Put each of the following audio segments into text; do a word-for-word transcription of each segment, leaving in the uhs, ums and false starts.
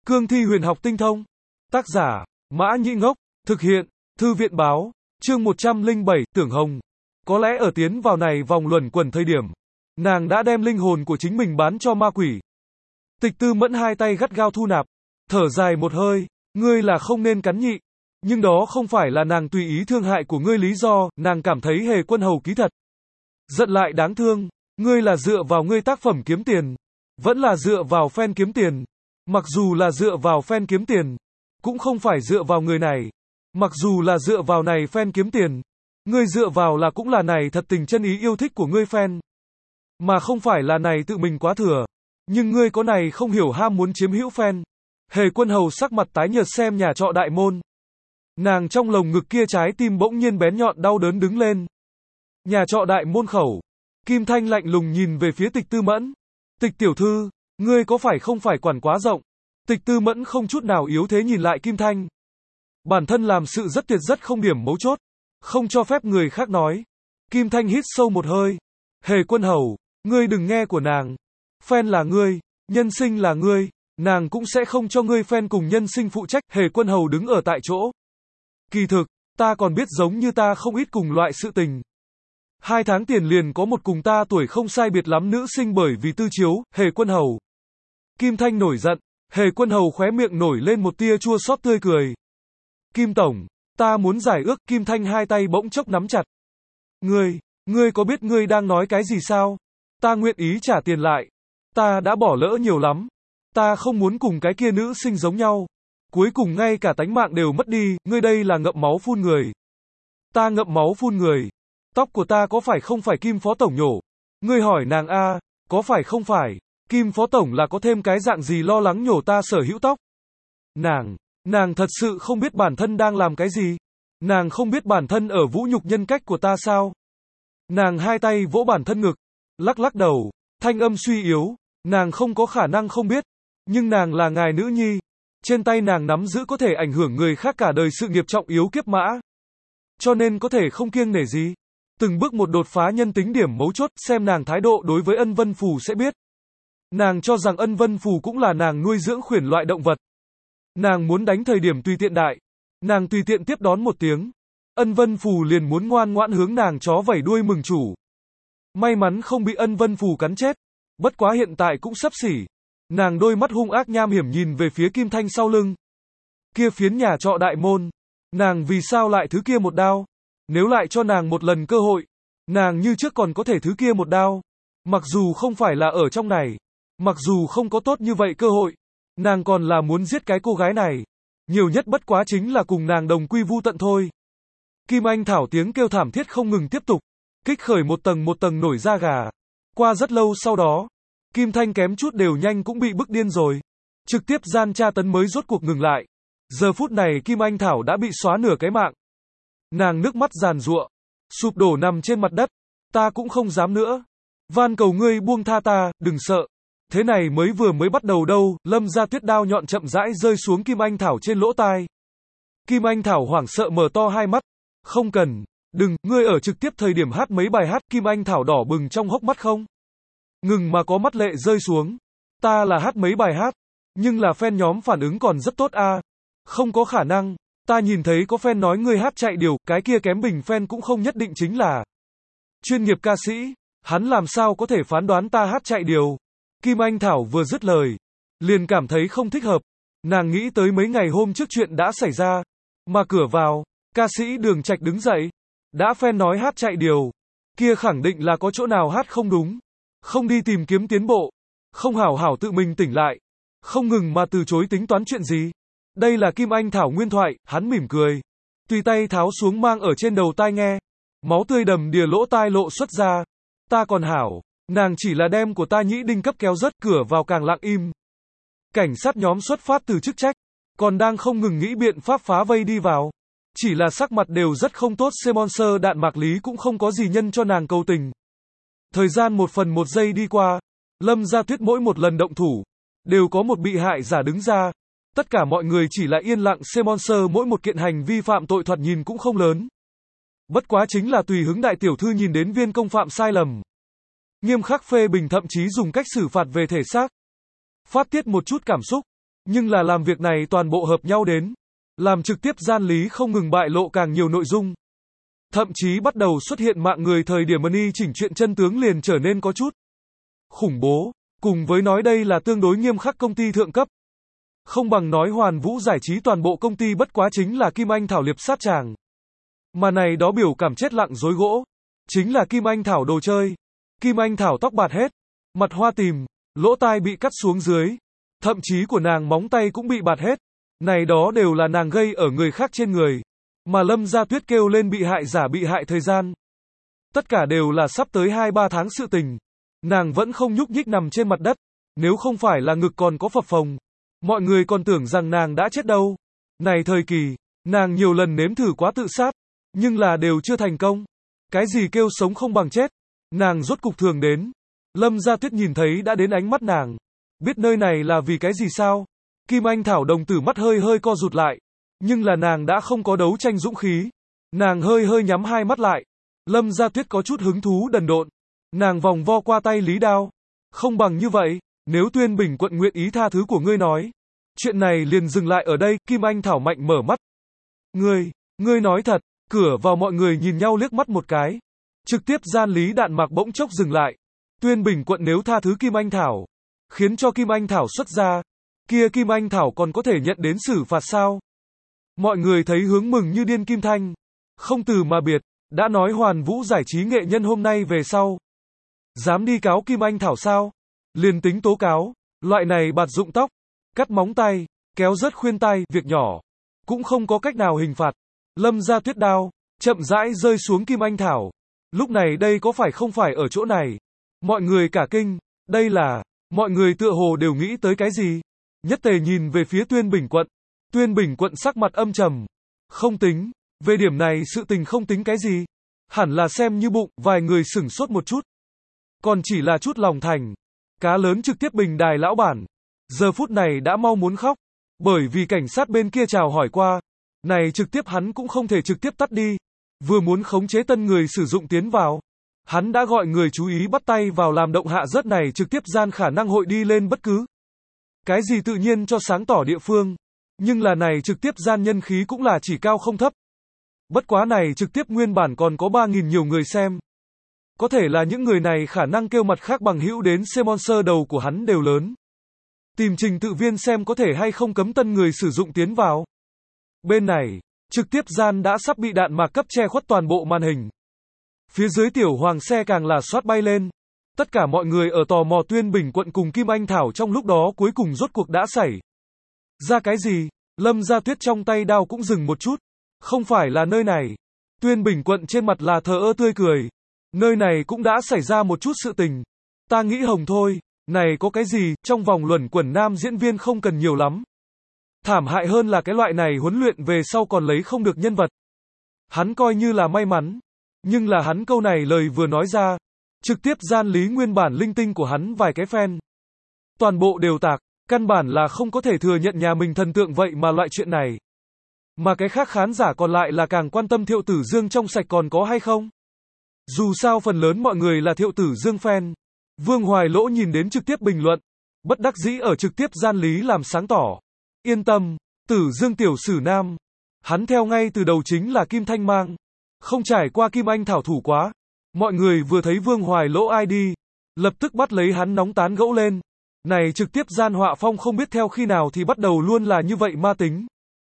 Cương thi huyền học tinh thông. Tác giả, Mã Nhĩ Ngốc. Thực hiện, Thư viện báo. Chương một trăm lẻ bảy, Tưởng Hồng. Có lẽ ở tiến vào này vòng luẩn quẩn thời điểm, nàng đã đem linh hồn của chính mình bán cho ma quỷ. Tịch Tư Mẫn hai tay gắt gao thu nạp, thở dài một hơi, ngươi là không nên cắn nhị. Nhưng đó không phải là nàng tùy ý thương hại của ngươi lý do, nàng cảm thấy Hề Quân Hầu ký thật giận lại đáng thương, ngươi là dựa vào ngươi tác phẩm kiếm tiền, vẫn là dựa vào fan kiếm tiền. Mặc dù là dựa vào fan kiếm tiền, cũng không phải dựa vào người này. Mặc dù là dựa vào này fan kiếm tiền, ngươi dựa vào là cũng là này thật tình chân ý yêu thích của ngươi fan, mà không phải là này tự mình quá thừa. Nhưng ngươi có này không hiểu ham muốn chiếm hữu fan. Hề Quân Hầu sắc mặt tái nhợt xem nhà trọ đại môn. Nàng trong lồng ngực kia trái tim bỗng nhiên bén nhọn đau đớn đứng lên. Nhà trọ đại môn khẩu, Kim Thanh lạnh lùng nhìn về phía Tịch Tư Mẫn. Tịch tiểu thư, ngươi có phải không phải quản quá rộng? Tịch Tư Mẫn không chút nào yếu thế nhìn lại Kim Thanh. Bản thân làm sự rất tuyệt rất không điểm mấu chốt, không cho phép người khác nói. Kim Thanh hít sâu một hơi. Hề Quân Hầu, ngươi đừng nghe của nàng. Fan là ngươi, nhân sinh là ngươi, nàng cũng sẽ không cho ngươi fan cùng nhân sinh phụ trách. Hề Quân Hầu đứng ở tại chỗ. Kỳ thực, ta còn biết giống như ta không ít cùng loại sự tình. Hai tháng tiền liền có một cùng ta tuổi không sai biệt lắm nữ sinh bởi vì tư chiếu. Hề Quân Hầu. Kim Thanh nổi giận. Hề Quân Hầu khóe miệng nổi lên một tia chua xót tươi cười. Kim Tổng, ta muốn giải ước. Kim Thanh hai tay bỗng chốc nắm chặt. Ngươi, ngươi có biết ngươi đang nói cái gì sao? Ta nguyện ý trả tiền lại. Ta đã bỏ lỡ nhiều lắm. Ta không muốn cùng cái kia nữ sinh giống nhau. Cuối cùng ngay cả tánh mạng đều mất đi, ngươi đây là ngậm máu phun người. Ta ngậm máu phun người. Tóc của ta có phải không phải Kim Phó Tổng nhổ? Ngươi hỏi nàng a, có phải không phải? Kim Phó Tổng là có thêm cái dạng gì lo lắng nhổ ta sở hữu tóc? Nàng, nàng thật sự không biết bản thân đang làm cái gì? Nàng không biết bản thân ở vũ nhục nhân cách của ta sao? Nàng hai tay vỗ bản thân ngực, lắc lắc đầu, thanh âm suy yếu, nàng không có khả năng không biết, nhưng nàng là ngài nữ nhi, trên tay nàng nắm giữ có thể ảnh hưởng người khác cả đời sự nghiệp trọng yếu kiếp mã. Cho nên có thể không kiêng nể gì. Từng bước một đột phá nhân tính điểm mấu chốt, xem nàng thái độ đối với Ân Vân Phù sẽ biết. Nàng cho rằng Ân Vân Phù cũng là nàng nuôi dưỡng khuyển loại động vật. Nàng muốn đánh thời điểm tùy tiện đại. Nàng tùy tiện tiếp đón một tiếng. Ân Vân Phù liền muốn ngoan ngoãn hướng nàng chó vẩy đuôi mừng chủ. May mắn không bị Ân Vân Phù cắn chết. Bất quá hiện tại cũng sắp xỉ. Nàng đôi mắt hung ác nham hiểm nhìn về phía Kim Thanh sau lưng. Kia phiến nhà trọ đại môn. Nàng vì sao lại thứ kia một đao? Nếu lại cho nàng một lần cơ hội, nàng như trước còn có thể thứ kia một đao. Mặc dù không phải là ở trong này, mặc dù không có tốt như vậy cơ hội, nàng còn là muốn giết cái cô gái này. Nhiều nhất bất quá chính là cùng nàng đồng quy vu tận thôi. Kim Anh Thảo tiếng kêu thảm thiết không ngừng tiếp tục, kích khởi một tầng một tầng nổi da gà. Qua rất lâu sau đó, Kim Thanh kém chút đều nhanh cũng bị bức điên rồi. Trực tiếp gian tra tấn mới rốt cuộc ngừng lại. Giờ phút này Kim Anh Thảo đã bị xóa nửa cái mạng. Nàng nước mắt giàn giụa, sụp đổ nằm trên mặt đất. Ta cũng không dám nữa. Van cầu ngươi buông tha ta, đừng sợ. Thế này mới vừa mới bắt đầu đâu. Lâm Gia Tuyết đao nhọn chậm rãi rơi xuống Kim Anh Thảo trên lỗ tai. Kim Anh Thảo hoảng sợ mở to hai mắt. Không cần, đừng, ngươi ở trực tiếp thời điểm hát mấy bài hát. Kim Anh Thảo đỏ bừng trong hốc mắt không? Ngừng mà có mắt lệ rơi xuống. Ta là hát mấy bài hát, nhưng là fan nhóm phản ứng còn rất tốt a. Không có khả năng. Ta nhìn thấy có fan nói ngươi hát chạy điều, cái kia kém bình fan cũng không nhất định chính là chuyên nghiệp ca sĩ, hắn làm sao có thể phán đoán ta hát chạy điều. Kim Anh Thảo vừa dứt lời, liền cảm thấy không thích hợp. Nàng nghĩ tới mấy ngày hôm trước chuyện đã xảy ra, mà cửa vào, ca sĩ Đường Trạch đứng dậy, đã fan nói hát chạy điều, kia khẳng định là có chỗ nào hát không đúng, không đi tìm kiếm tiến bộ, không hảo hảo tự mình tỉnh lại, không ngừng mà từ chối tính toán chuyện gì. Đây là Kim Anh Thảo nguyên thoại, hắn mỉm cười. Tùy tay tháo xuống mang ở trên đầu tai nghe. Máu tươi đầm đìa lỗ tai lộ xuất ra. Ta còn hảo, nàng chỉ là đem của ta nhĩ đinh cấp kéo rớt, cửa vào càng lặng im. Cảnh sát nhóm xuất phát từ chức trách, còn đang không ngừng nghĩ biện pháp phá vây đi vào. Chỉ là sắc mặt đều rất không tốt, Semonser đạn mạc lý cũng không có gì nhân cho nàng cầu tình. Thời gian một phần một giây đi qua, Lâm Gia Tuyết mỗi một lần động thủ, đều có một bị hại giả đứng ra. Tất cả mọi người chỉ là yên lặng. Semonser mỗi một kiện hành vi phạm tội thoạt nhìn cũng không lớn. Bất quá chính là tùy hứng đại tiểu thư nhìn đến viên công phạm sai lầm. Nghiêm khắc phê bình, thậm chí dùng cách xử phạt về thể xác. Phát tiết một chút cảm xúc. Nhưng là làm việc này toàn bộ hợp nhau đến. Làm trực tiếp gian lý không ngừng bại lộ càng nhiều nội dung. Thậm chí bắt đầu xuất hiện mạng người thời điểm Money chỉnh chuyện chân tướng liền trở nên có chút khủng bố. Cùng với nói đây là tương đối nghiêm khắc công ty thượng cấp. Không bằng nói Hoàn Vũ giải trí toàn bộ công ty bất quá chính là Kim Anh Thảo liệp sát chàng. Mà này đó biểu cảm chết lặng dối gỗ. Chính là Kim Anh Thảo đồ chơi. Kim Anh Thảo tóc bạc hết. Mặt hoa tìm. Lỗ tai bị cắt xuống dưới. Thậm chí của nàng móng tay cũng bị bạt hết. Này đó đều là nàng gây ở người khác trên người. Mà Lâm Gia Tuyết kêu lên bị hại giả bị hại thời gian. Tất cả đều là sắp tới hai ba tháng sự tình. Nàng vẫn không nhúc nhích nằm trên mặt đất. Nếu không phải là ngực còn có phập phồng. Mọi người còn tưởng rằng nàng đã chết đâu. Này thời kỳ, nàng nhiều lần nếm thử quá tự sát. Nhưng là đều chưa thành công. Cái gì kêu sống không bằng chết. Nàng rốt cục thường đến. Lâm Gia Tuyết nhìn thấy đã đến ánh mắt nàng. Biết nơi này là vì cái gì sao? Kim Anh Thảo đồng tử mắt hơi hơi co rụt lại. Nhưng là nàng đã không có đấu tranh dũng khí. Nàng hơi hơi nhắm hai mắt lại. Lâm Gia Tuyết có chút hứng thú đần độn. Nàng vòng vo qua tay Lý Đao. Không bằng như vậy, nếu Tuyên Bình quận nguyện ý tha thứ của ngươi nói. Chuyện này liền dừng lại ở đây, Kim Anh Thảo mạnh mở mắt. Ngươi, ngươi nói thật, cửa vào mọi người nhìn nhau liếc mắt một cái. Trực tiếp gian Lý Đạn Mạc bỗng chốc dừng lại. Tuyên Bình quận nếu tha thứ Kim Anh Thảo, khiến cho Kim Anh Thảo xuất ra, kia Kim Anh Thảo còn có thể nhận đến xử phạt sao? Mọi người thấy hướng mừng như điên Kim Thanh. Không từ mà biệt, đã nói Hoàn Vũ giải trí nghệ nhân hôm nay về sau. Dám đi cáo Kim Anh Thảo sao? Liền tính tố cáo, loại này bạt dụng tóc, cắt móng tay, kéo rớt khuyên tai, việc nhỏ. Cũng không có cách nào hình phạt. Lâm Gia Tuyết đao, chậm rãi rơi xuống Kim Anh Thảo. Lúc này đây có phải không phải ở chỗ này? Mọi người cả kinh, đây là, mọi người tựa hồ đều nghĩ tới cái gì? Nhất tề nhìn về phía Tuyên Bình quận. Tuyên Bình quận sắc mặt âm trầm. Không tính, về điểm này sự tình không tính cái gì. Hẳn là xem như bụng, vài người sửng sốt một chút. Còn chỉ là chút lòng thành. Cá lớn trực tiếp bình đài lão bản. Giờ phút này đã mau muốn khóc. Bởi vì cảnh sát bên kia chào hỏi qua. Này trực tiếp hắn cũng không thể trực tiếp tắt đi. Vừa muốn khống chế tân người sử dụng tiến vào. Hắn đã gọi người chú ý bắt tay vào làm động hạ rớt này trực tiếp gian khả năng hội đi lên bất cứ. Cái gì tự nhiên cho sáng tỏ địa phương. Nhưng là này trực tiếp gian nhân khí cũng là chỉ cao không thấp. Bất quá này trực tiếp nguyên bản còn có ba nghìn nhiều người xem. Có thể là những người này khả năng kêu mặt khác bằng hữu đến sponsor đầu của hắn đều lớn. Tìm trình tự viên xem có thể hay không cấm tân người sử dụng tiến vào. Bên này, trực tiếp gian đã sắp bị đạn mạc cấp che khuất toàn bộ màn hình. Phía dưới tiểu hoàng xe càng là xoát bay lên. Tất cả mọi người ở tò mò Tuyên Bình quận cùng Kim Anh Thảo trong lúc đó cuối cùng rốt cuộc đã xảy ra cái gì? Lâm Gia Tuyết trong tay đao cũng dừng một chút. Không phải là nơi này. Tuyên Bình quận trên mặt là thờ ơ tươi cười. Nơi này cũng đã xảy ra một chút sự tình. Ta nghĩ hồng thôi. Này có cái gì, trong vòng luẩn quẩn nam diễn viên không cần nhiều lắm. Thảm hại hơn là cái loại này huấn luyện về sau còn lấy không được nhân vật. Hắn coi như là may mắn. Nhưng là hắn câu này lời vừa nói ra. Trực tiếp gian lý nguyên bản linh tinh của hắn vài cái fan. Toàn bộ đều tạc. Căn bản là không có thể thừa nhận nhà mình thần tượng vậy mà loại chuyện này. Mà cái khác khán giả còn lại là càng quan tâm Thiệu Tử Dương trong sạch còn có hay không. Dù sao phần lớn mọi người là Thiệu Tử Dương fan. Vương Hoài Lỗ nhìn đến trực tiếp bình luận. Bất đắc dĩ ở trực tiếp gian lý làm sáng tỏ. Yên tâm, Tử Dương tiểu sử nam. Hắn theo ngay từ đầu chính là Kim Thanh Mang. Không trải qua Kim Anh Thảo thủ quá. Mọi người vừa thấy Vương Hoài Lỗ i đê. Lập tức bắt lấy hắn nóng tán gẫu lên. Này trực tiếp gian họa phong không biết theo khi nào thì bắt đầu luôn là như vậy ma tính.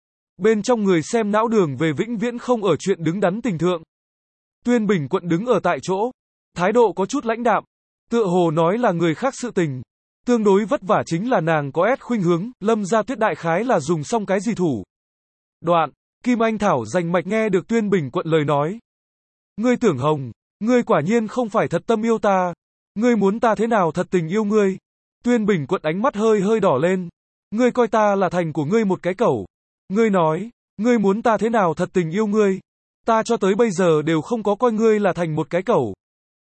Bên trong người xem não đường về vĩnh viễn không ở chuyện đứng đắn tình thượng. Tuyên Bình quận đứng ở tại chỗ. Thái độ có chút lãnh đạm. Tựa hồ nói là người khác sự tình. Tương đối vất vả chính là nàng có ép khuynh hướng. Lâm Gia Tuyết đại khái là dùng xong cái gì thủ. Đoạn. Kim Anh Thảo rành mạch nghe được Tuyên Bình quận lời nói. Ngươi tưởng hồng. Ngươi quả nhiên không phải thật tâm yêu ta. Ngươi muốn ta thế nào thật tình yêu ngươi. Tuyên Bình quận ánh mắt hơi hơi đỏ lên. Ngươi coi ta là thành của ngươi một cái cẩu. Ngươi nói, ngươi muốn ta thế nào thật tình yêu ngươi. Ta cho tới bây giờ đều không có coi ngươi là thành một cái cẩu.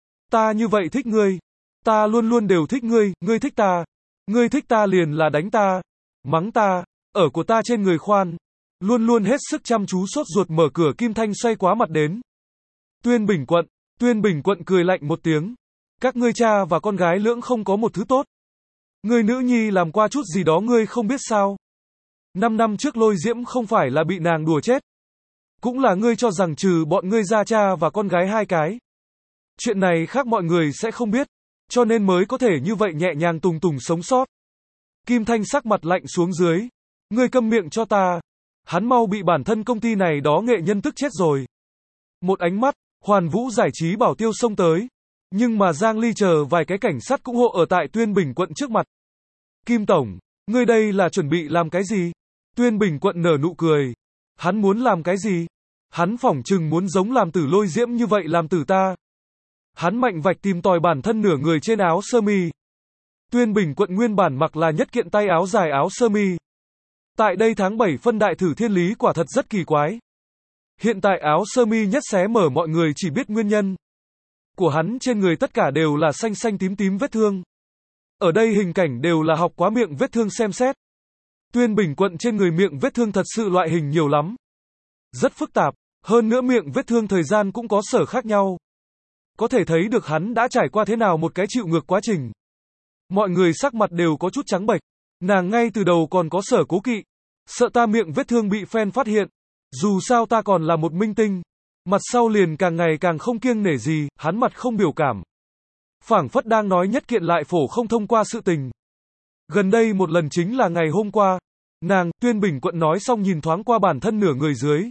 Ta như vậy thích ngươi. Ta luôn luôn đều thích ngươi, ngươi thích ta. Ngươi thích ta liền là đánh ta. Mắng ta, ở của ta trên người khoan. Luôn luôn hết sức chăm chú sốt ruột mở cửa Kim Thanh xoay quá mặt đến. Tuyên Bình quận, Tuyên Bình quận cười lạnh một tiếng. Các ngươi cha và con gái lưỡng không có một thứ tốt. Ngươi nữ nhi làm qua chút gì đó ngươi không biết sao. Năm năm trước Lôi Diễm không phải là bị nàng đùa chết. Cũng là ngươi cho rằng trừ bọn ngươi ra cha và con gái hai cái. Chuyện này khác mọi người sẽ không biết, cho nên mới có thể như vậy nhẹ nhàng tùng tùng sống sót. Kim Thanh sắc mặt lạnh xuống dưới. Ngươi câm miệng cho ta. Hắn mau bị bản thân công ty này đó nghệ nhân tức chết rồi. Một ánh mắt, Hoàn Vũ giải trí bảo tiêu xông tới. Nhưng mà Giang Ly chờ vài cái cảnh sát cũng hộ ở tại Tuyên Bình quận trước mặt. Kim Tổng, ngươi đây là chuẩn bị làm cái gì? Tuyên Bình quận nở nụ cười. Hắn muốn làm cái gì? Hắn phỏng chừng muốn giống làm tử Lôi Diễm như vậy làm tử ta. Hắn mạnh vạch tìm tòi bản thân nửa người trên áo sơ mi. Tuyên Bình quận nguyên bản mặc là nhất kiện tay áo dài áo sơ mi. Tại đây tháng bảy phân đại thử thiên lý quả thật rất kỳ quái. Hiện tại áo sơ mi nhất xé mở mọi người chỉ biết nguyên nhân. Của hắn trên người tất cả đều là xanh xanh tím tím vết thương. Ở đây hình cảnh đều là học quá miệng vết thương xem xét. Tuyên Bình quận trên người miệng vết thương thật sự loại hình nhiều lắm. Rất phức tạp, hơn nữa miệng vết thương thời gian cũng có sở khác nhau. Có thể thấy được hắn đã trải qua thế nào một cái chịu ngược quá trình. Mọi người sắc mặt đều có chút trắng bệch. Nàng ngay từ đầu còn có sở cố kỵ. Sợ ta miệng vết thương bị fan phát hiện. Dù sao ta còn là một minh tinh. Mặt sau liền càng ngày càng không kiêng nể gì, hắn mặt không biểu cảm. Phảng phất đang nói nhất kiện lại phổ không thông qua sự tình. Gần đây một lần chính là ngày hôm qua. Nàng, Tuyên Bình quận nói xong nhìn thoáng qua bản thân nửa người dưới.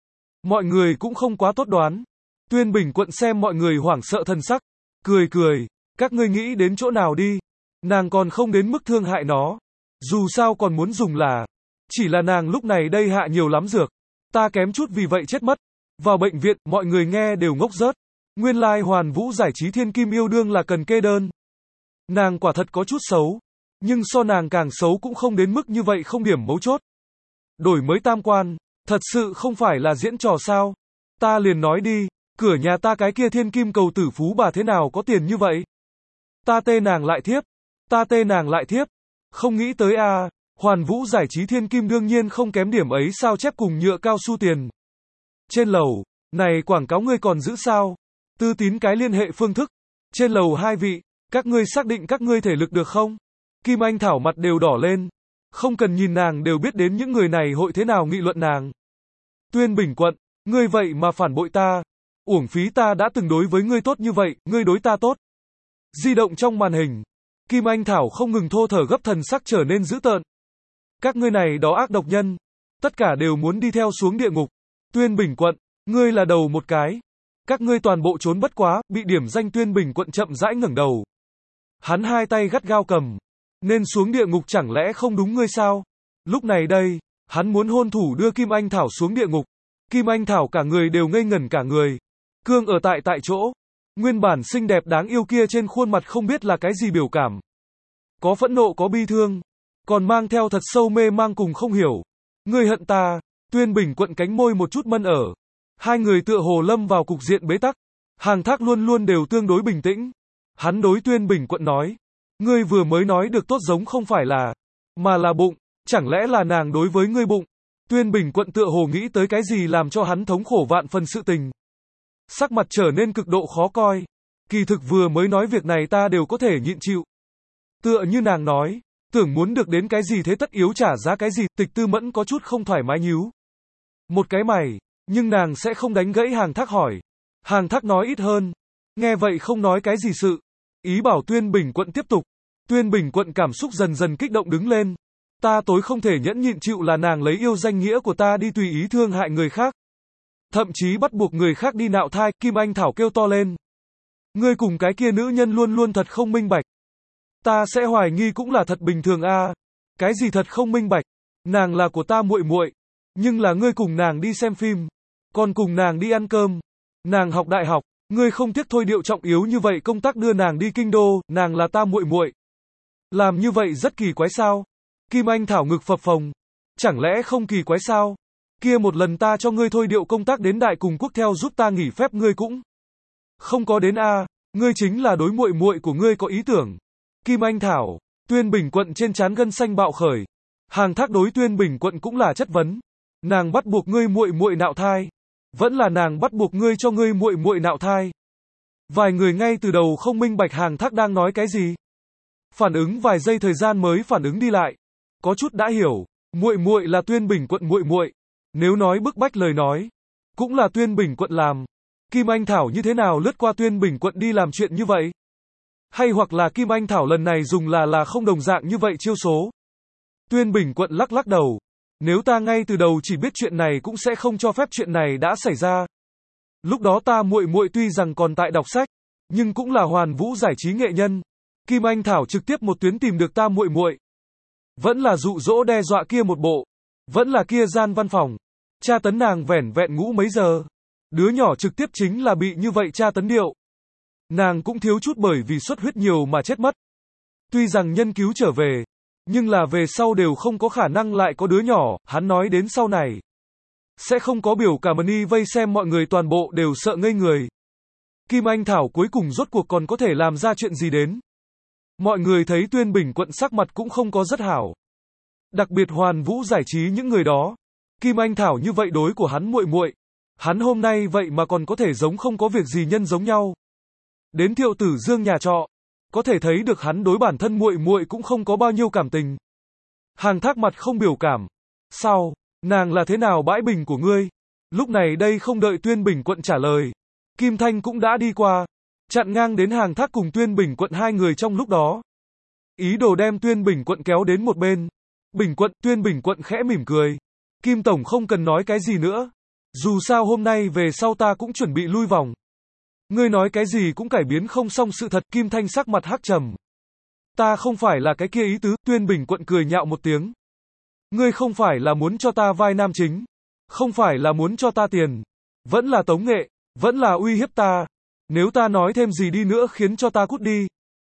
Mọi người cũng không quá tốt đoán. Tuyên Bình quận xem mọi người hoảng sợ thân sắc. Cười cười, các ngươi nghĩ đến chỗ nào đi. Nàng còn không đến mức thương hại nó. Dù sao còn muốn dùng là. Chỉ là nàng lúc này đây hạ nhiều lắm dược. Ta kém chút vì vậy chết mất. Vào bệnh viện, mọi người nghe đều ngốc rớt. Nguyên lai like Hoàn Vũ giải trí thiên kim yêu đương là cần kê đơn. Nàng quả thật có chút xấu. Nhưng so nàng càng xấu cũng không đến mức như vậy không điểm mấu chốt. Đổi mới tam quan, thật sự không phải là diễn trò sao. Ta liền nói đi, cửa nhà ta cái kia thiên kim cầu tử phú bà thế nào có tiền như vậy. Ta tê nàng lại thiếp. Ta tê nàng lại thiếp. Không nghĩ tới a à, Hoàn Vũ giải trí thiên kim đương nhiên không kém điểm ấy sao chép cùng nhựa cao su tiền. Trên lầu, này quảng cáo ngươi còn giữ sao? Tư tín cái liên hệ phương thức. Trên lầu hai vị, các ngươi xác định các ngươi thể lực được không? Kim Anh Thảo mặt đều đỏ lên. Không cần nhìn nàng đều biết đến những người này hội thế nào nghị luận nàng. Tuyên Bình quận, ngươi vậy mà phản bội ta. Uổng phí ta đã từng đối với ngươi tốt như vậy, ngươi đối ta tốt. Di động trong màn hình. Kim Anh Thảo không ngừng thô thở gấp thần sắc trở nên dữ tợn. Các ngươi này đó ác độc nhân. Tất cả đều muốn đi theo xuống địa ngục. Tuyên Bình quận, ngươi là đầu một cái. Các ngươi toàn bộ trốn bất quá, bị điểm danh Tuyên Bình quận chậm rãi ngẩng đầu. Hắn hai tay gắt gao cầm. Nên xuống địa ngục chẳng lẽ không đúng ngươi sao? Lúc này đây, hắn muốn hôn thủ đưa Kim Anh Thảo xuống địa ngục. Kim Anh Thảo cả người đều ngây ngẩn cả người. Cương ở tại tại chỗ. Nguyên bản xinh đẹp đáng yêu kia trên khuôn mặt không biết là cái gì biểu cảm. Có phẫn nộ có bi thương. Còn mang theo thật sâu mê mang cùng không hiểu. Ngươi hận ta. Tuyên Bình quận cánh môi một chút mân ở. Hai người tựa hồ lâm vào cục diện bế tắc. Hàng Thác luôn luôn đều tương đối bình tĩnh. Hắn đối Tuyên Bình quận nói. Ngươi vừa mới nói được tốt giống không phải là. Mà là bụng. Chẳng lẽ là nàng đối với ngươi bụng. Tuyên Bình quận tựa hồ nghĩ tới cái gì làm cho hắn thống khổ vạn phần sự tình. Sắc mặt trở nên cực độ khó coi. Kỳ thực vừa mới nói việc này ta đều có thể nhịn chịu. Tựa như nàng nói. Tưởng muốn được đến cái gì thế tất yếu trả giá cái gì. Tịch Tư Mẫn có chút không thoải mái nhíu một cái mày. Nhưng nàng sẽ không đánh gãy Hàng Thác hỏi. Hàng Thác nói ít hơn. Nghe vậy không nói cái gì sự. Ý bảo Tuyên Bình quận tiếp tục. Tuyên Bình quận cảm xúc dần dần kích động đứng lên. Ta tối không thể nhẫn nhịn chịu là nàng lấy yêu danh nghĩa của ta đi tùy ý thương hại người khác. Thậm chí bắt buộc người khác đi nạo thai. Kim Anh Thảo kêu to lên. Ngươi cùng cái kia nữ nhân luôn luôn thật không minh bạch. Ta sẽ hoài nghi cũng là thật bình thường a. À. Cái gì thật không minh bạch? Nàng là của ta muội muội, nhưng là ngươi cùng nàng đi xem phim, còn cùng nàng đi ăn cơm. Nàng học đại học, ngươi không tiếc thôi điệu trọng yếu như vậy công tác đưa nàng đi kinh đô, nàng là ta muội muội. Làm như vậy rất kỳ quái sao? Kim Anh Thảo ngực phập phồng. Chẳng lẽ không kỳ quái sao? Kia một lần ta cho ngươi thôi điệu công tác đến Đại Cùng Quốc theo giúp ta nghỉ phép ngươi cũng không có đến a, à. Ngươi chính là đối muội muội của ngươi có ý tưởng. Kim Anh Thảo, Tuyên Bình quận trên trán gân xanh bạo khởi. Hàng Thác đối Tuyên Bình quận cũng là chất vấn. Nàng bắt buộc ngươi muội muội nạo thai, vẫn là nàng bắt buộc ngươi cho ngươi muội muội nạo thai. Vài người ngay từ đầu không minh bạch Hàng Thác đang nói cái gì. Phản ứng vài giây thời gian mới phản ứng đi lại. Có chút đã hiểu. Muội muội là Tuyên Bình Quận muội muội. Nếu nói bức bách lời nói, cũng là Tuyên Bình Quận làm. Kim Anh Thảo như thế nào lướt qua Tuyên Bình Quận đi làm chuyện như vậy? Hay hoặc là Kim Anh Thảo lần này dùng là là không đồng dạng như vậy chiêu số? Tuyên Bình Quận lắc lắc đầu. Nếu ta ngay từ đầu chỉ biết chuyện này cũng sẽ không cho phép chuyện này đã xảy ra. Lúc đó ta muội muội tuy rằng còn tại đọc sách, nhưng cũng là Hoàn Vũ giải trí nghệ nhân. Kim Anh Thảo trực tiếp một tuyến tìm được ta muội muội. Vẫn là dụ dỗ đe dọa kia một bộ, vẫn là kia gian văn phòng, tra tấn nàng vẻn vẹn ngủ mấy giờ. Đứa nhỏ trực tiếp chính là bị như vậy tra tấn điệu. Nàng cũng thiếu chút bởi vì xuất huyết nhiều mà chết mất. Tuy rằng nhân cứu trở về, nhưng là về sau đều không có khả năng lại có đứa nhỏ, hắn nói đến sau này. Sẽ không có biểu cả mani vây xem mọi người toàn bộ đều sợ ngây người. Kim Anh Thảo cuối cùng rốt cuộc còn có thể làm ra chuyện gì đến. Mọi người thấy Tuyên Bình Quận sắc mặt cũng không có rất hảo. Đặc biệt Hoàn Vũ giải trí những người đó. Kim Anh Thảo như vậy đối của hắn muội muội, hắn hôm nay vậy mà còn có thể giống không có việc gì nhân giống nhau. Đến Thiệu Tử Dương nhà trọ, có thể thấy được hắn đối bản thân muội muội cũng không có bao nhiêu cảm tình. Hàng Thác mặt không biểu cảm. Sao, nàng là thế nào bãi bình của ngươi? Lúc này đây không đợi Tuyên Bình Quận trả lời, Kim Thanh cũng đã đi qua, chặn ngang đến Hàng Thác cùng Tuyên Bình Quận hai người trong lúc đó. Ý đồ đem Tuyên Bình Quận kéo đến một bên. Bình Quận, Tuyên Bình Quận khẽ mỉm cười. Kim Tổng không cần nói cái gì nữa. Dù sao hôm nay về sau ta cũng chuẩn bị lui vòng. Ngươi nói cái gì cũng cải biến không xong sự thật. Kim Thanh sắc mặt hắc trầm. Ta không phải là cái kia ý tứ. Tuyên Bình Quận cười nhạo một tiếng. Ngươi không phải là muốn cho ta vai nam chính, không phải là muốn cho ta tiền, vẫn là tống nghệ, vẫn là uy hiếp ta. Nếu ta nói thêm gì đi nữa khiến cho ta cút đi,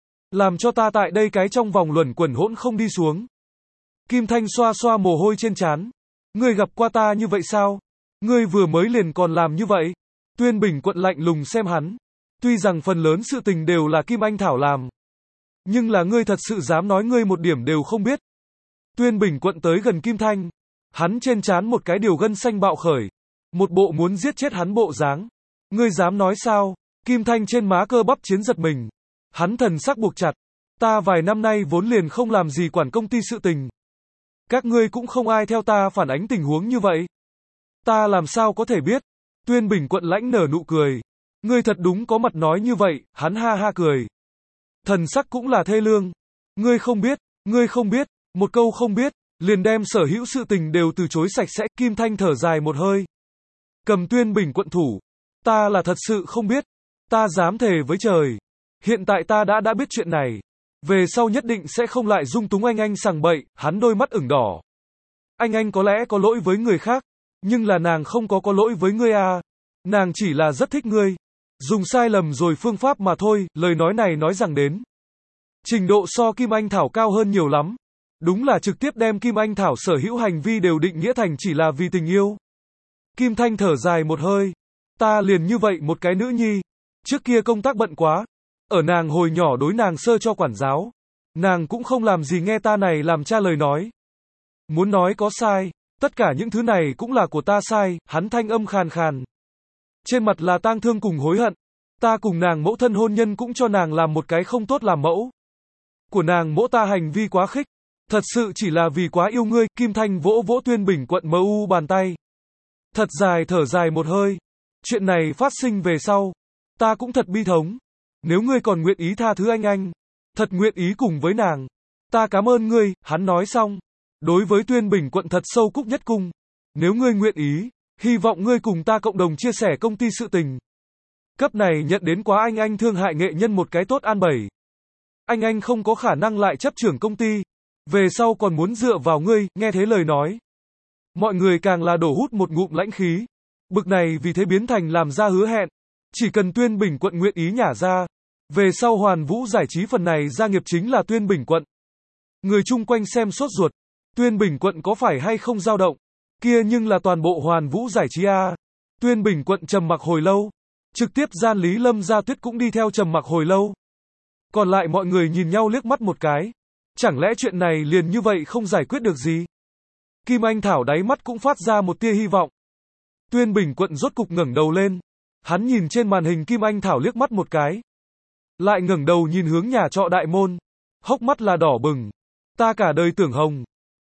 làm cho ta tại đây cái trong vòng luẩn quẩn hỗn không đi xuống. Kim Thanh xoa xoa mồ hôi trên trán. Ngươi gặp qua ta như vậy sao? Ngươi vừa mới liền còn làm như vậy. Tuyên Bình Quận lạnh lùng xem hắn. Tuy rằng phần lớn sự tình đều là Kim Anh Thảo làm, nhưng là ngươi thật sự dám nói ngươi một điểm đều không biết. Tuyên Bình Quận tới gần Kim Thanh. Hắn trên trán một cái điều gân xanh bạo khởi. Một bộ muốn giết chết hắn bộ dáng. Ngươi dám nói sao? Kim Thanh trên má cơ bắp chiến giật mình. Hắn thần sắc buộc chặt. Ta vài năm nay vốn liền không làm gì quản công ty sự tình. Các ngươi cũng không ai theo ta phản ánh tình huống như vậy. Ta làm sao có thể biết? Tuyên Bình Quận lãnh nở nụ cười. Ngươi thật đúng có mặt nói như vậy. Hắn ha ha cười. Thần sắc cũng là thê lương. Ngươi không biết, ngươi không biết. Một câu không biết, liền đem sở hữu sự tình đều từ chối sạch sẽ. Kim Thanh thở dài một hơi. Cầm Tuyên Bình Quận thủ. Ta là thật sự không biết. Ta dám thề với trời. Hiện tại ta đã đã biết chuyện này. Về sau nhất định sẽ không lại dung túng anh anh sằng bậy. Hắn đôi mắt ửng đỏ. Anh anh có lẽ có lỗi với người khác, nhưng là nàng không có có lỗi với ngươi à. Nàng chỉ là rất thích ngươi. Dùng sai lầm rồi phương pháp mà thôi. Lời nói này nói rằng đến trình độ so Kim Anh Thảo cao hơn nhiều lắm. Đúng là trực tiếp đem Kim Anh Thảo sở hữu hành vi đều định nghĩa thành chỉ là vì tình yêu. Kim Thanh thở dài một hơi. Ta liền như vậy một cái nữ nhi. Trước kia công tác bận quá. Ở nàng hồi nhỏ đối nàng sơ cho quản giáo. Nàng cũng không làm gì nghe ta này làm cha lời nói. Muốn nói có sai. Tất cả những thứ này cũng là của ta sai. Hắn thanh âm khàn khàn. Trên mặt là tang thương cùng hối hận. Ta cùng nàng mẫu thân hôn nhân cũng cho nàng làm một cái không tốt làm mẫu. Của nàng mỗ ta hành vi quá khích. Thật sự chỉ là vì quá yêu ngươi. Kim Thanh vỗ vỗ Tuyên Bình Quận mờ u bàn tay. Thật dài thở dài một hơi. Chuyện này phát sinh về sau. Ta cũng thật bi thống. Nếu ngươi còn nguyện ý tha thứ anh anh. Thật nguyện ý cùng với nàng. Ta cảm ơn ngươi. Hắn nói xong. Đối với Tuyên Bình Quận thật sâu cúc nhất cung. Nếu ngươi nguyện ý. Hy vọng ngươi cùng ta cộng đồng chia sẻ công ty sự tình. Cấp này nhận đến quá anh anh thương hại nghệ nhân một cái tốt an bẩy. Anh anh không có khả năng lại chấp trưởng công ty. Về sau còn muốn dựa vào ngươi. Nghe thế lời nói. Mọi người càng là đổ hút một ngụm lãnh khí. Bực này vì thế biến thành làm ra hứa hẹn. Chỉ cần Tuyên Bình Quận nguyện ý nhả ra. Về sau Hoàn Vũ giải trí phần này gia nghiệp chính là Tuyên Bình Quận. Người chung quanh xem sốt ruột. Tuyên Bình Quận có phải hay không dao động? Kia nhưng là toàn bộ Hoàn Vũ giải trí a. Tuyên Bình Quận trầm mặc hồi lâu. Trực tiếp gian Lý Lâm Gia Tuyết cũng đi theo trầm mặc hồi lâu. Còn lại mọi người nhìn nhau liếc mắt một cái. Chẳng lẽ chuyện này liền như vậy không giải quyết được gì? Kim Anh Thảo đáy mắt cũng phát ra một tia hy vọng. Tuyên Bình Quận rốt cục ngẩng đầu lên. Hắn nhìn trên màn hình Kim Anh Thảo liếc mắt một cái. Lại ngẩng đầu nhìn hướng nhà trọ đại môn. Hốc mắt là đỏ bừng. Ta cả đời tưởng hồng.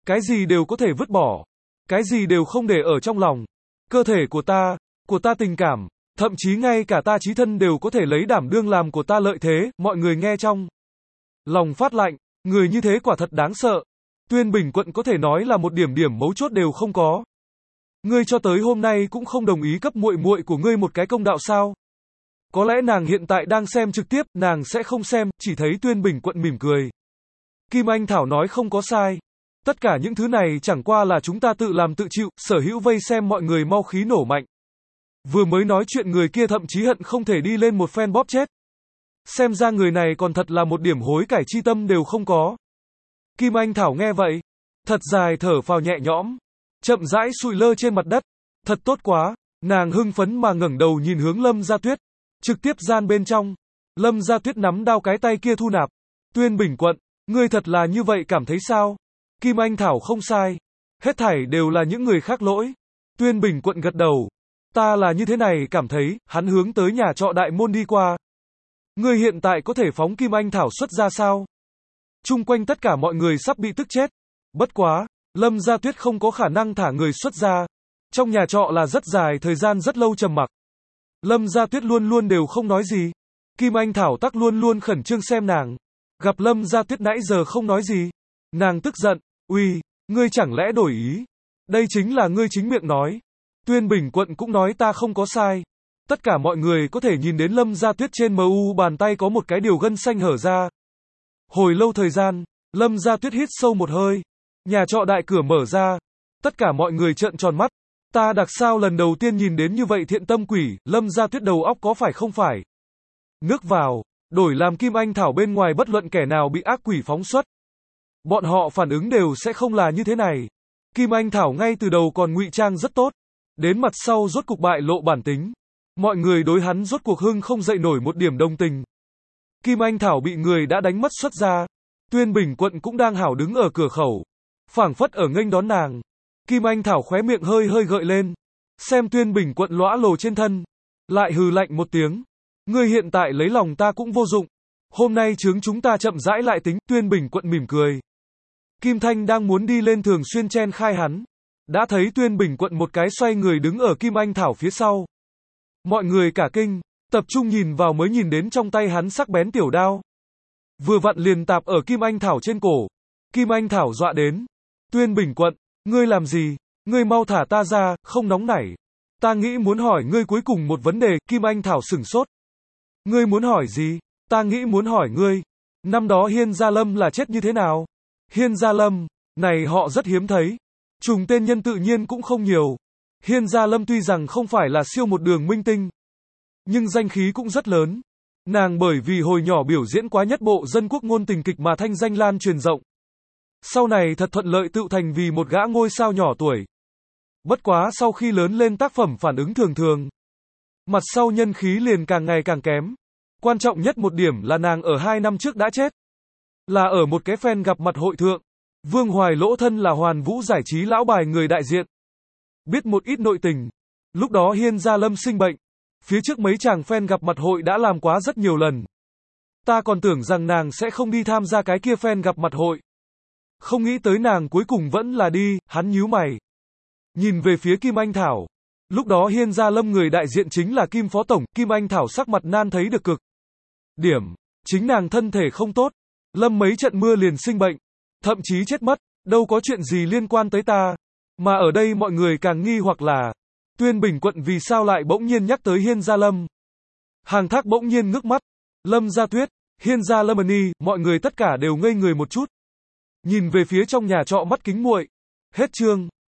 Cái gì đều có thể vứt bỏ. Cái gì đều không để ở trong lòng. Cơ thể của ta, của ta tình cảm, thậm chí ngay cả ta chí thân đều có thể lấy đảm đương làm của ta lợi thế, mọi người nghe trong lòng phát lạnh, người như thế quả thật đáng sợ. Tuyên Bình Quận có thể nói là một điểm điểm mấu chốt đều không có. Ngươi cho tới hôm nay cũng không đồng ý cấp muội muội của ngươi một cái công đạo sao? Có lẽ nàng hiện tại đang xem trực tiếp, nàng sẽ không xem, chỉ thấy Tuyên Bình Quận mỉm cười. Kim Anh Thảo nói không có sai. Tất cả những thứ này chẳng qua là chúng ta tự làm tự chịu, sở hữu vây xem mọi người mau khí nổ mạnh. Vừa mới nói chuyện người kia thậm chí hận không thể đi lên một phen bóp chết. Xem ra người này còn thật là một điểm hối cải chi tâm đều không có. Kim Anh Thảo nghe vậy, thật dài thở phào nhẹ nhõm, chậm rãi sụi lơ trên mặt đất. Thật tốt quá, nàng hưng phấn mà ngẩng đầu nhìn hướng Lâm Gia Tuyết. Trực tiếp gian bên trong, Lâm Gia Tuyết nắm đao cái tay kia thu nạp. Tuyên Bình Quận, ngươi thật là như vậy cảm thấy sao? Kim Anh Thảo không sai. Hết thảy đều là những người khác lỗi. Tuyên Bình Quận gật đầu. Ta là như thế này cảm thấy, hắn hướng tới nhà trọ đại môn đi qua. Ngươi hiện tại có thể phóng Kim Anh Thảo xuất ra sao? Chung quanh tất cả mọi người sắp bị tức chết. Bất quá, Lâm Gia Tuyết không có khả năng thả người xuất ra. Trong nhà trọ là rất dài thời gian rất lâu trầm mặc. Lâm Gia Tuyết luôn luôn đều không nói gì. Kim Anh Thảo tắc luôn luôn khẩn trương xem nàng. Gặp Lâm Gia Tuyết nãy giờ không nói gì. Nàng tức giận, uy, ngươi chẳng lẽ đổi ý? Đây chính là ngươi chính miệng nói. Tuyên Bình Quận cũng nói ta không có sai. Tất cả mọi người có thể nhìn đến Lâm Gia Tuyết trên mu bàn tay có một cái điều gân xanh hở ra. Hồi lâu thời gian, Lâm Gia Tuyết hít sâu một hơi. Nhà trọ đại cửa mở ra. Tất cả mọi người trợn tròn mắt. Ta đặc sao lần đầu tiên nhìn đến như vậy thiện tâm quỷ, Lâm Gia Tuyết đầu óc có phải không phải? Nước vào, đổi làm Kim Anh Thảo bên ngoài bất luận kẻ nào bị ác quỷ phóng xuất. Bọn họ phản ứng đều sẽ không là như thế này. Kim Anh Thảo ngay từ đầu còn ngụy trang rất tốt. Đến mặt sau rốt cục bại lộ bản tính. Mọi người đối hắn rốt cuộc hưng không dậy nổi một điểm đồng tình. Kim Anh Thảo bị người đã đánh mất xuất ra. Tuyên Bình Quận cũng đang hảo đứng ở cửa khẩu. Phảng phất ở nghênh đón nàng. Kim Anh Thảo khóe miệng hơi hơi gợi lên. Xem Tuyên Bình Quận lõa lồ trên thân. Lại hừ lạnh một tiếng. Ngươi hiện tại lấy lòng ta cũng vô dụng. Hôm nay chướng chúng ta chậm rãi lại tính. Tuyên Bình Quận mỉm cười. Kim Thanh đang muốn đi lên thường xuyên chen khai hắn. Đã thấy Tuyên Bình Quận một cái xoay người đứng ở Kim Anh Thảo phía sau. Mọi người cả kinh, tập trung nhìn vào mới nhìn đến trong tay hắn sắc bén tiểu đao. Vừa vặn liền tạp ở Kim Anh Thảo trên cổ. Kim Anh Thảo dọa đến. Tuyên Bình Quận, ngươi làm gì? Ngươi mau thả ta ra, không nóng nảy. Ta nghĩ muốn hỏi ngươi cuối cùng một vấn đề. Kim Anh Thảo sửng sốt. Ngươi muốn hỏi gì? Ta nghĩ muốn hỏi ngươi. Năm đó Hiên Gia Lâm là chết như thế nào? Hiên Gia Lâm, này họ rất hiếm thấy. Trùng tên nhân tự nhiên cũng không nhiều. Hiên Gia Lâm tuy rằng không phải là siêu một đường minh tinh, nhưng danh khí cũng rất lớn. Nàng bởi vì hồi nhỏ biểu diễn quá nhất bộ dân quốc ngôn tình kịch mà thanh danh lan truyền rộng. Sau này thật thuận lợi tự thành vì một gã ngôi sao nhỏ tuổi. Bất quá sau khi lớn lên tác phẩm phản ứng thường thường. Mặt sau nhân khí liền càng ngày càng kém. Quan trọng nhất một điểm là nàng ở hai năm trước đã chết. Là ở một cái fan gặp mặt hội thượng. Vương Hoài Lỗ thân là Hoàn Vũ giải trí lão bài người đại diện. Biết một ít nội tình. Lúc đó Hiên Gia Lâm sinh bệnh. Phía trước mấy chàng fan gặp mặt hội đã làm quá rất nhiều lần. Ta còn tưởng rằng nàng sẽ không đi tham gia cái kia fan gặp mặt hội. Không nghĩ tới nàng cuối cùng vẫn là đi, hắn nhíu mày. Nhìn về phía Kim Anh Thảo. Lúc đó Hiên Gia Lâm người đại diện chính là Kim Phó Tổng, Kim Anh Thảo sắc mặt nan thấy được cực. Điểm, chính nàng thân thể không tốt. Lâm mấy trận mưa liền sinh bệnh. Thậm chí chết mất, đâu có chuyện gì liên quan tới ta. Mà ở đây mọi người càng nghi hoặc là Tuyên Bình Quận vì sao lại bỗng nhiên nhắc tới Hiên Gia Lâm. Hàng Thác bỗng nhiên ngước mắt. Lâm Gia Tuyết, Hiên Gia Lâm Ni, mọi người tất cả đều ngây người một chút. Nhìn về phía trong nhà trọ mắt kính muội. Hết chương.